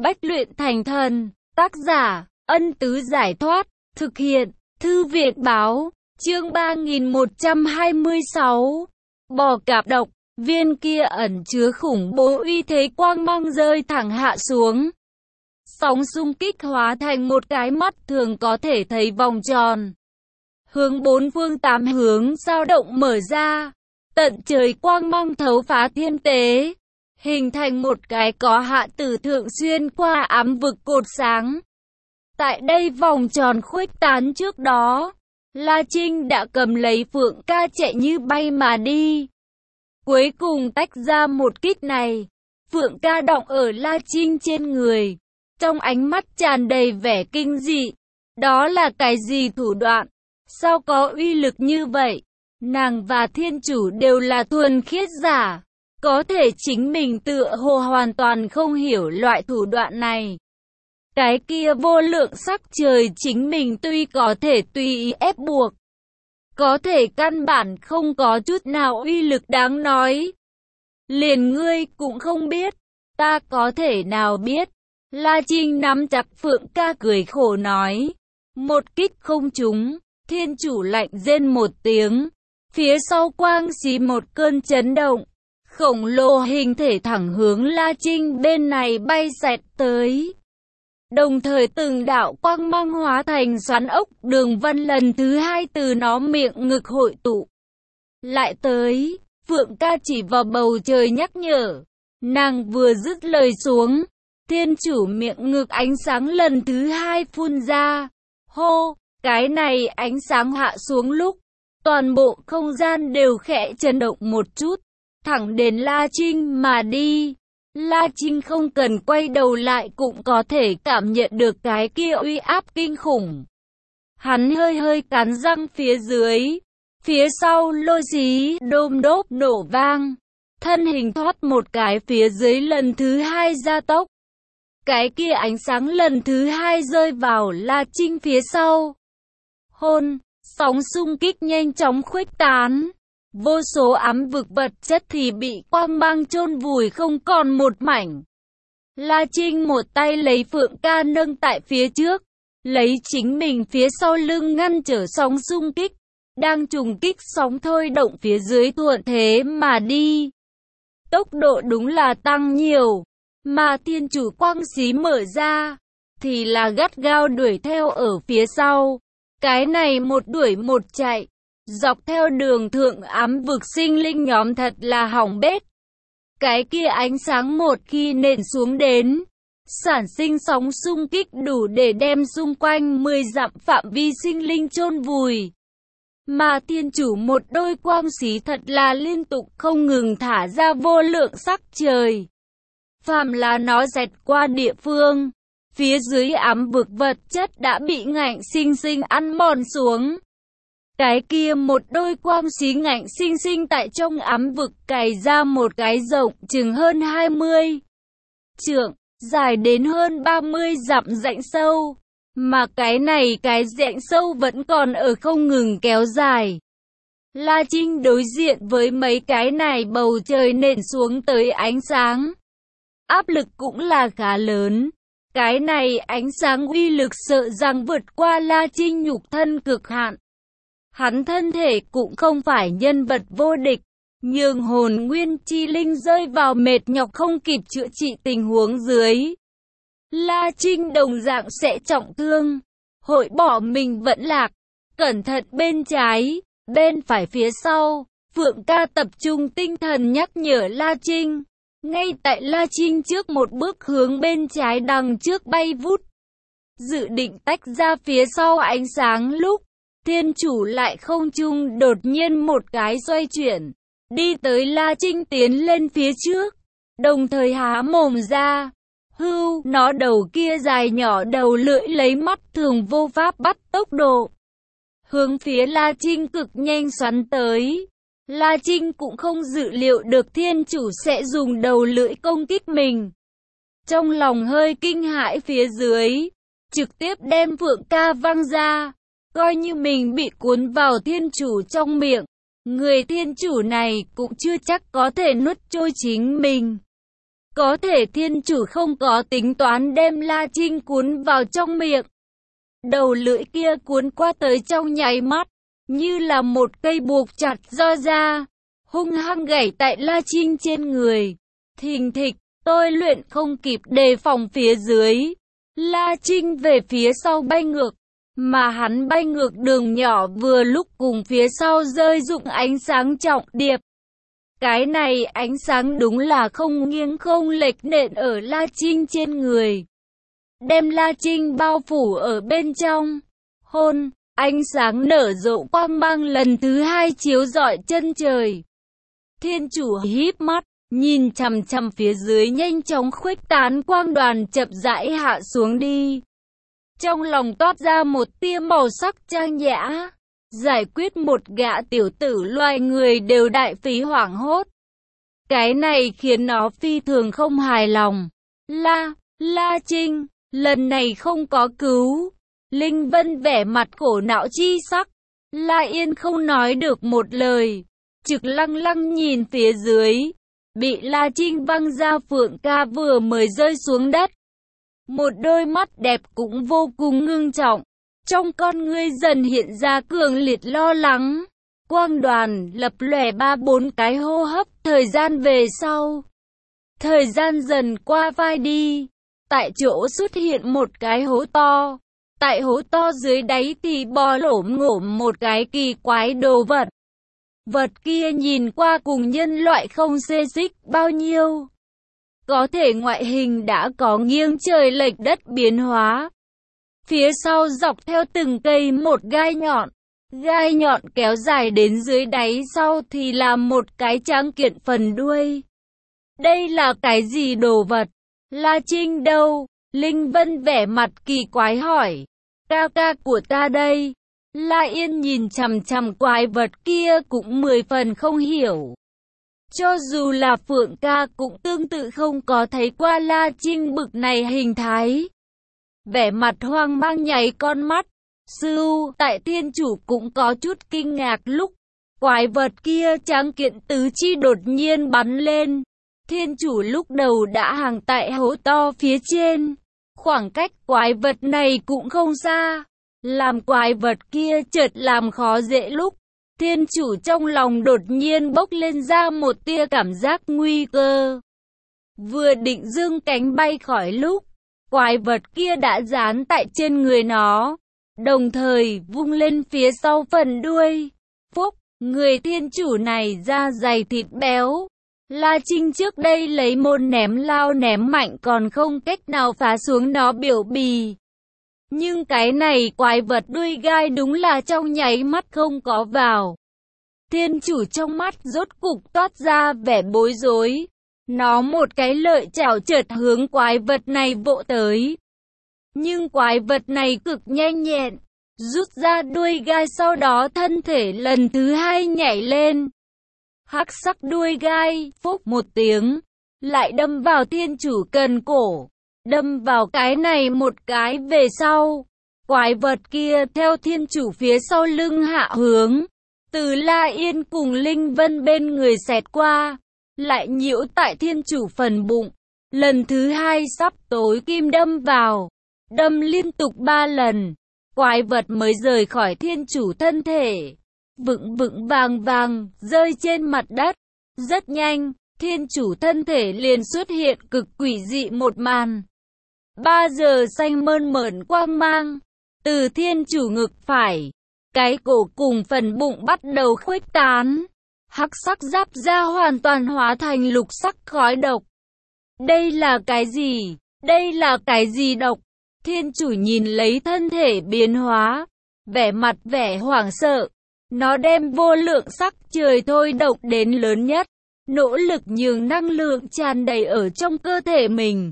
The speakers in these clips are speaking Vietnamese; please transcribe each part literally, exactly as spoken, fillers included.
Bách luyện thành thần, tác giả, Ân Tứ Giải Thoát, thực hiện, Thư viện Báo, chương ba nghìn một trăm hai mươi sáu. Bò cạp độc, viên kia ẩn chứa khủng bố uy thế quang mang rơi thẳng hạ xuống. Sóng xung kích hóa thành một cái mắt thường có thể thấy vòng tròn. Hướng bốn phương tám hướng dao động mở ra, tận trời quang mang thấu phá thiên tế, hình thành một cái có hạ tử thượng xuyên qua ám vực cột sáng. Tại đây vòng tròn khuếch tán trước đó, La Trinh đã cầm lấy Phượng Ca chạy như bay mà đi. Cuối cùng tách ra một kích này, Phượng Ca đọng ở La Trinh trên người, trong ánh mắt tràn đầy vẻ kinh dị. Đó là cái gì thủ đoạn? Sao có uy lực như vậy? Nàng và thiên chủ đều là thuần khiết giả, có thể chính mình tựa hồ hoàn toàn không hiểu loại thủ đoạn này. Cái kia vô lượng sắc trời chính mình tuy có thể tùy ý ép buộc, có thể căn bản không có chút nào uy lực đáng nói. Liền ngươi cũng không biết, ta có thể nào biết? La Trinh nắm chặt Phượng Ca cười khổ nói. Một kích không trúng, thiên chủ lạnh rên một tiếng, phía sau quang xí một cơn chấn động, khổng lồ hình thể thẳng hướng La Trinh bên này bay xẹt tới. Đồng thời từng đạo quang mang hóa thành xoắn ốc đường vân lần thứ hai từ nó miệng ngực hội tụ. Lại tới, Phượng Ca chỉ vào bầu trời nhắc nhở. Nàng vừa dứt lời xuống, thiên chủ miệng ngực ánh sáng lần thứ hai phun ra. Hô, cái này ánh sáng hạ xuống lúc, toàn bộ không gian đều khẽ chấn động một chút, thẳng đến La Trinh mà đi. La Trinh không cần quay đầu lại cũng có thể cảm nhận được cái kia uy áp kinh khủng. Hắn hơi hơi cắn răng phía dưới, phía sau lôi xí đôm đốp nổ vang, thân hình thoát một cái phía dưới lần thứ hai gia tốc. Cái kia ánh sáng lần thứ hai rơi vào La Trinh phía sau. Hôn, sóng xung kích nhanh chóng khuếch tán. Vô số ám vực vật chất thì bị quang mang chôn vùi không còn một mảnh. La Trinh một tay lấy Phượng Ca nâng tại phía trước, lấy chính mình phía sau lưng ngăn trở sóng xung kích, đang trùng kích sóng thôi động phía dưới thuận thế mà đi. Tốc độ đúng là tăng nhiều, mà thiên chủ quang xí mở ra, thì là gắt gao đuổi theo ở phía sau. Cái này một đuổi một chạy, dọc theo đường thượng ám vực sinh linh nhóm thật là hỏng bét. Cái kia ánh sáng một khi nện xuống đến, sản sinh sóng xung kích đủ để đem xung quanh mười dặm phạm vi sinh linh chôn vùi. Mà thiên chủ một đôi quang xí thật là liên tục không ngừng thả ra vô lượng sắc trời. Phàm là nó dẹt qua địa phương, phía dưới ám vực vật chất đã bị ngạnh sinh sinh ăn mòn xuống. Cái kia một đôi quang xí ngạnh sinh sinh tại trong ám vực cày ra một cái rộng chừng hơn hai mươi trượng, dài đến hơn ba mươi dặm rãnh sâu. Mà cái này cái rãnh sâu vẫn còn ở không ngừng kéo dài. La Trinh đối diện với mấy cái này bầu trời nện xuống tới ánh sáng, áp lực cũng là khá lớn. Cái này ánh sáng uy lực sợ rằng vượt qua La Trinh nhục thân cực hạn. Hắn thân thể cũng không phải nhân vật vô địch, nhưng hồn nguyên chi linh rơi vào mệt nhọc không kịp chữa trị tình huống dưới, La Trinh đồng dạng sẽ trọng thương, hội bỏ mình vẫn lạc. Cẩn thận bên trái, bên phải phía sau, Phượng Ca tập trung tinh thần nhắc nhở La Trinh. Ngay tại La Trinh trước một bước hướng bên trái đằng trước bay vút, dự định tách ra phía sau ánh sáng lúc, thiên chủ lại không trung đột nhiên một cái xoay chuyển, đi tới La Trinh tiến lên phía trước, đồng thời há mồm ra. Hưu, nó đầu kia dài nhỏ đầu lưỡi lấy mắt thường vô pháp bắt tốc độ, hướng phía La Trinh cực nhanh xoắn tới. La Trinh cũng không dự liệu được thiên chủ sẽ dùng đầu lưỡi công kích mình. Trong lòng hơi kinh hãi phía dưới, trực tiếp đem Phượng Ca văng ra, coi như mình bị cuốn vào thiên chủ trong miệng. Người thiên chủ này cũng chưa chắc có thể nuốt trôi chính mình. Có thể thiên chủ không có tính toán đem La Trinh cuốn vào trong miệng. Đầu lưỡi kia cuốn qua tới trong nháy mắt, như là một cây buộc chặt do ra, hung hăng gảy tại La Trinh trên người. Thình thịch, tôi luyện không kịp đề phòng phía dưới. La Trinh về phía sau bay ngược, mà hắn bay ngược đường nhỏ vừa lúc cùng phía sau rơi rụng ánh sáng trọng điệp. Cái này ánh sáng đúng là không nghiêng không lệch nện ở La Trinh trên người, đem La Trinh bao phủ ở bên trong. Hôn, ánh sáng nở rộ quang mang lần thứ hai chiếu rọi chân trời. Thiên chủ híp mắt, nhìn chằm chằm phía dưới nhanh chóng khuếch tán quang đoàn chậm rãi hạ xuống đi. Trong lòng toát ra một tia màu sắc trang nhã. Giải quyết một gã tiểu tử loài người đều đại phí hoảng hốt. Cái này khiến nó phi thường không hài lòng. La, La Trinh, lần này không có cứu. Linh Vân vẻ mặt khổ não chi sắc. La Yên không nói được một lời, trực lăng lăng nhìn phía dưới. Bị La Trinh văng ra Phượng Ca vừa mới rơi xuống đất. Một đôi mắt đẹp cũng vô cùng ngưng trọng. Trong con ngươi dần hiện ra cường liệt lo lắng. Quang đoàn lập lòe ba bốn cái hô hấp thời gian về sau. Thời gian dần qua vai đi. Tại chỗ xuất hiện một cái hố to. Tại hố to dưới đáy thì bò lổm ngổm một cái kỳ quái đồ vật. Vật kia nhìn qua cùng nhân loại không xê xích bao nhiêu. Có thể ngoại hình đã có nghiêng trời lệch đất biến hóa. Phía sau dọc theo từng cây một gai nhọn. Gai nhọn kéo dài đến dưới đáy sau thì là một cái tráng kiện phần đuôi. Đây là cái gì đồ vật? La Trinh đâu? Linh Vân vẻ mặt kỳ quái hỏi. Ca ca của ta đây. La Yên nhìn chằm chằm quái vật kia cũng mười phần không hiểu. Cho dù là Phượng Ca cũng tương tự không có thấy qua La Trinh bực này hình thái. Vẻ mặt hoang mang nháy con mắt. Sư tại thiên chủ cũng có chút kinh ngạc lúc quái vật kia tráng kiện tứ chi đột nhiên bắn lên. Thiên chủ lúc đầu đã hàng tại hố to phía trên. Khoảng cách quái vật này cũng không xa. Làm quái vật kia chợt làm khó dễ lúc. Thiên chủ trong lòng đột nhiên bốc lên ra một tia cảm giác nguy cơ. Vừa định dương cánh bay khỏi lúc. Quái vật kia đã dán tại trên người nó. Đồng thời vung lên phía sau phần đuôi. Phúc, người thiên chủ này da dày thịt béo. La Trinh trước đây lấy môn ném lao ném mạnh còn không cách nào phá xuống nó biểu bì. Nhưng cái này quái vật đuôi gai đúng là trong nháy mắt không có vào. Thiên chủ trong mắt rốt cục toát ra vẻ bối rối. Nó một cái lợi chảo chợt hướng quái vật này vỗ tới. Nhưng quái vật này cực nhanh nhẹn, rút ra đuôi gai sau đó thân thể lần thứ hai nhảy lên. Hắc sắc đuôi gai, phốc một tiếng, lại đâm vào thiên chủ cần cổ. Đâm vào cái này một cái về sau. Quái vật kia theo thiên chủ phía sau lưng hạ hướng. Từ La Yên cùng Linh Vân bên người xẹt qua. Lại nhiễu tại thiên chủ phần bụng. Lần thứ hai sắp tối kim đâm vào. Đâm liên tục ba lần. Quái vật mới rời khỏi thiên chủ thân thể. Vững vững vàng vàng, rơi trên mặt đất. Rất nhanh, thiên chủ thân thể liền xuất hiện cực quỷ dị một màn. Ba giờ xanh mơn mởn quang mang. Từ thiên chủ ngực phải. Cái cổ cùng phần bụng bắt đầu khuếch tán. Hắc sắc giáp da hoàn toàn hóa thành lục sắc khói độc. Đây là cái gì? Đây là cái gì độc? Thiên chủ nhìn lấy thân thể biến hóa. Vẻ mặt vẻ hoảng sợ. Nó đem vô lượng sắc trời thôi độc đến lớn nhất. Nỗ lực nhường năng lượng tràn đầy ở trong cơ thể mình.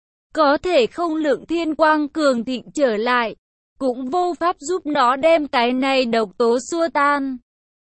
Có thể không lượng thiên quang cường thịnh trở lại. Cũng vô pháp giúp nó đem cái này độc tố xua tan.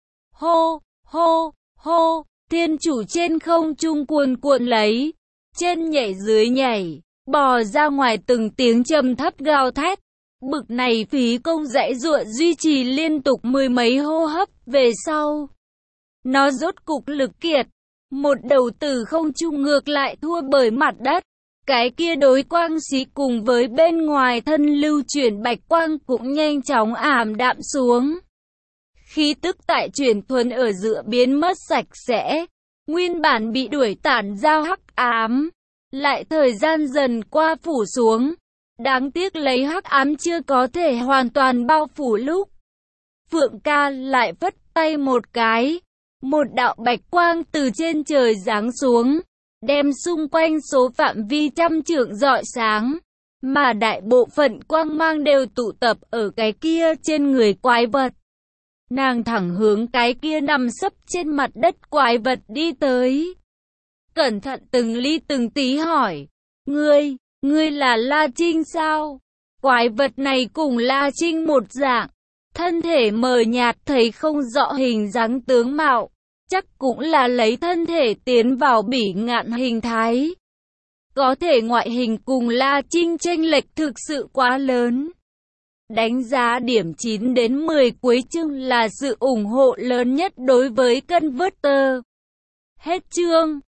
Hô, hô, hô, thiên chủ trên không trung cuồn cuộn lấy. Trên nhảy dưới nhảy, bò ra ngoài từng tiếng trầm thấp gào thét. Bực này phí công dãy dụa duy trì liên tục mười mấy hô hấp về sau. Nó rốt cục lực kiệt. Một đầu từ không trung ngược lại thua bởi mặt đất. Cái kia đối quang sĩ cùng với bên ngoài thân lưu chuyển bạch quang cũng nhanh chóng ảm đạm xuống. Khí tức tại chuyển thuần ở giữa biến mất sạch sẽ. Nguyên bản bị đuổi tản giao hắc ám. Lại thời gian dần qua phủ xuống. Đáng tiếc lấy hắc ám chưa có thể hoàn toàn bao phủ lúc. Phượng ca lại vất tay một cái. Một đạo bạch quang từ trên trời giáng xuống. Đem xung quanh số phạm vi trăm trượng rọi sáng. Mà đại bộ phận quang mang đều tụ tập ở cái kia trên người quái vật. Nàng thẳng hướng cái kia nằm sấp trên mặt đất quái vật đi tới. Cẩn thận từng ly từng tí hỏi. Ngươi, ngươi là La Trinh sao? Quái vật này cùng La Trinh một dạng. Thân thể mờ nhạt thấy không rõ hình dáng tướng mạo. Chắc cũng là lấy thân thể tiến vào bỉ ngạn hình thái. Có thể ngoại hình cùng La Trinh chênh lệch thực sự quá lớn. Đánh giá điểm chín đến mười cuối chương là sự ủng hộ lớn nhất đối với Converter. Hết chương.